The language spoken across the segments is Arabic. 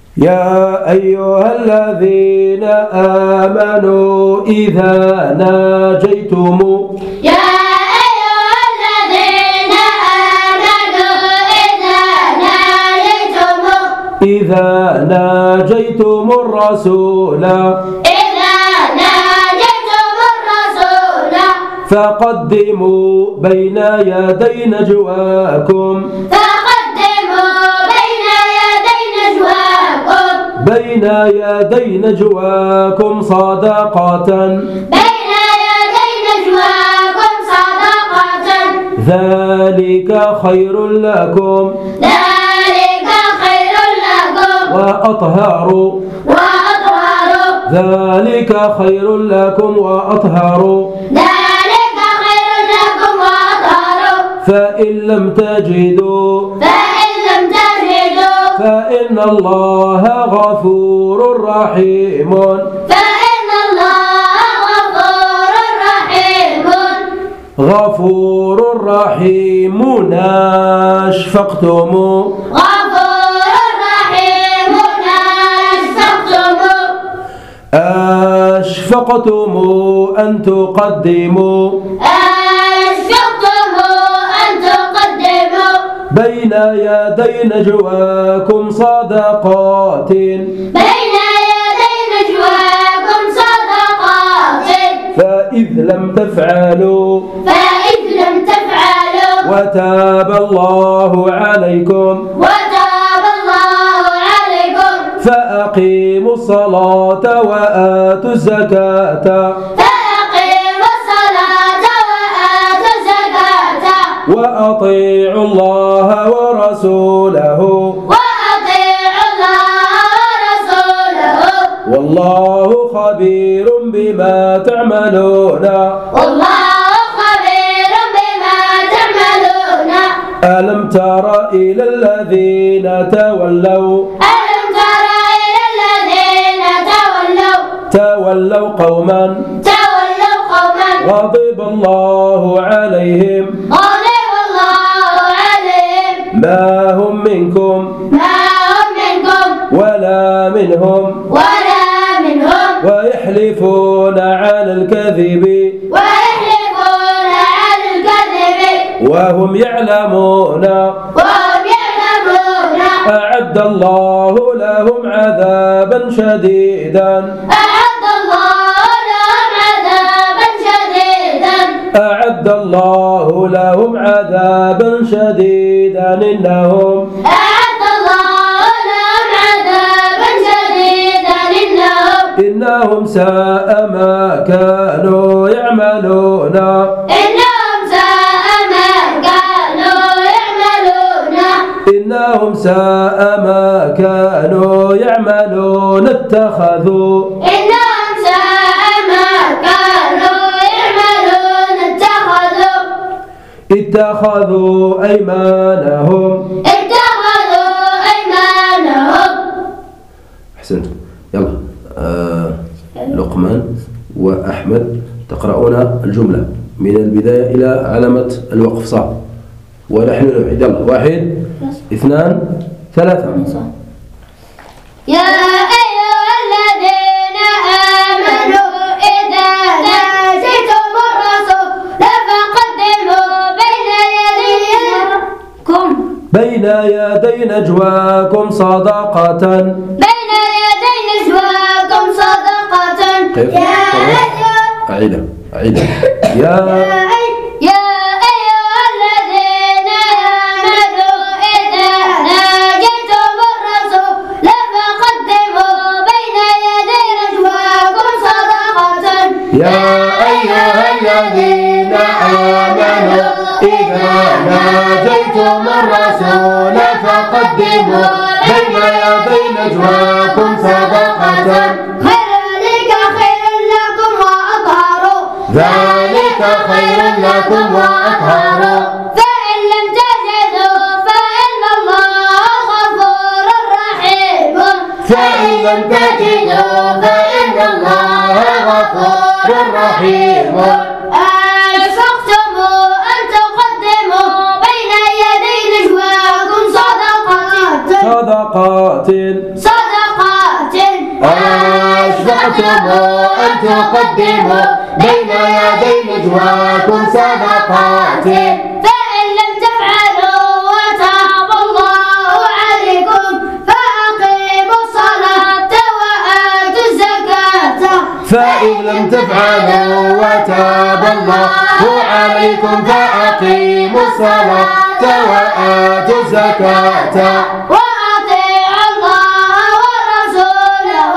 يا أيها الذين آمنوا إذا ناجيتم إذا ناجيتم الرسول فقدموا بين يدي نجواكم صدقة ذلك خير لكم وأطهر ذلك خير لكم وأطهر فإن لم تجدوا فإن الله غفور رحيم غفور رحيم أشفقتم أن تقدموا بين يدي نجواكم صدقات فإذ لم تفعلوا وتاب الله عليكم فأقيموا الصلاة وآتوا الزكاة وأطيعوا الله ورسوله والله خبير بما تعملون ألم تر إلى الذين تولوا قوما غضب الله عليهم ما هم منكم ولا منهم ويحلفون على الكذب وهم يعلمون أعد الله لهم عذابا شديدا إنهم ساء ما كانوا يعملون اتخذوا أيمانهم أحسنت. يلا لقمان وأحمد تقرؤون الجملة من البداية إلى علامة الوقف صح ونحن نعيد. يلا 1 2 3. يا أيها الذين آمنوا إذا ناجيتم الرسول فقدموا بين يدي نجواكم صدقة أعيدها يا الذين آمنوا إذا ناجيتم الرسول فقدموا بين يدي نجواكم صدقة يا أيها الذين آمنوا إذا ناجيتم الرسول فقدموا بين يدي نجواكم صدقة ذلك خير لكم وأطهر فإن لم تجدوا فإن الله غفور رحيم أشفقتم أن تقدموا بين يدي نجواكم صدقات أشفقتم أن تقدموا بين يدي نجواكم صدقات، فإن لم تفعلوا وتاب الله عليكم فأقيموا الصلاة وآتوا الزكاة. فإن لم تفعلوا وتاب الله عليكم فأقيموا الصلاة وآتوا الزكاة وأطيعوا الله ورسوله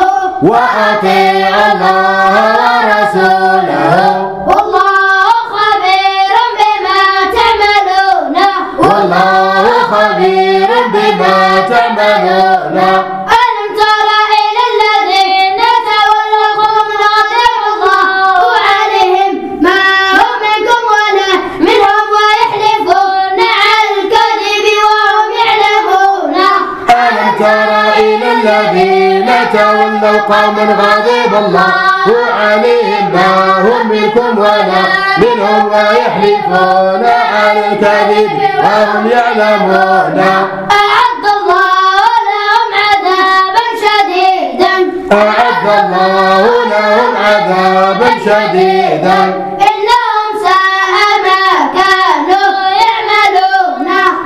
والله خبير بما تعملون. ألم تر إلى الذين تولوا قوما غضب الله عليهم ما هم منكم ولا منهم ويحلفون على الكذب وهم يعلمون. ألم تر إلى الذين تولوا قوما غضب الله عليهم ما هم منكم ولا منهم ويحلفون على الكذب وهم يعلمون. أعد الله لهم عذابا شديدا إنهم ساء ما كانوا يعملون.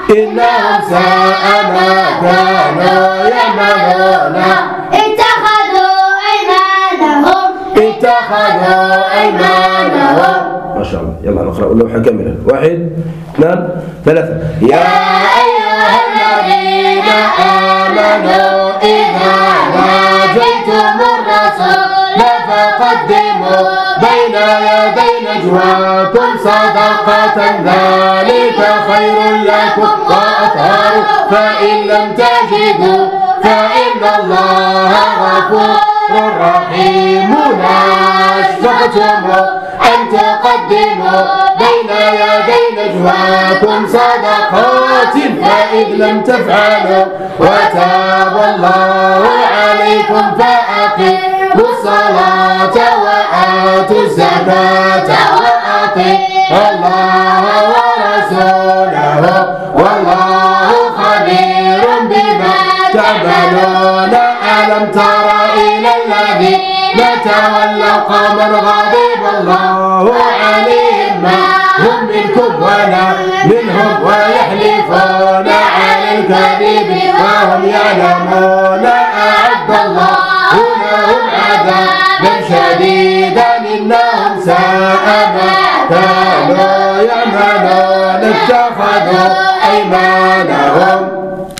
اتخذوا أيمانهم. ما شاء الله. يلا نقرأ اللوحة كاملة. 1 2 3. يا أيها الذين آمنوا إذا ناجيتم الرسول فقدموا بين يدي نجواكم صدقة ذلك خير لكم وأطهر، فإن لم تجدوا فإن الله غفور رحيم. أشفقتم أن تقدموا بين يدي نجواكم صدقات، فإذ لم تفعلوا وتاب الله عليكم فأقيموا الصلاة وآتوا الزكاة وأطيعوا الله ورسوله والله خبير بما تعملون. ألم تر إلى الذين تولوا قوما غضب الله عليهم ما هم منكم ولا منهم ويحلفون على الكذب وهم يعلمون. أعد الله لهم عذابا شديدا إنهم ساء ما كانوا يعملون. اتخذوا أيمانهم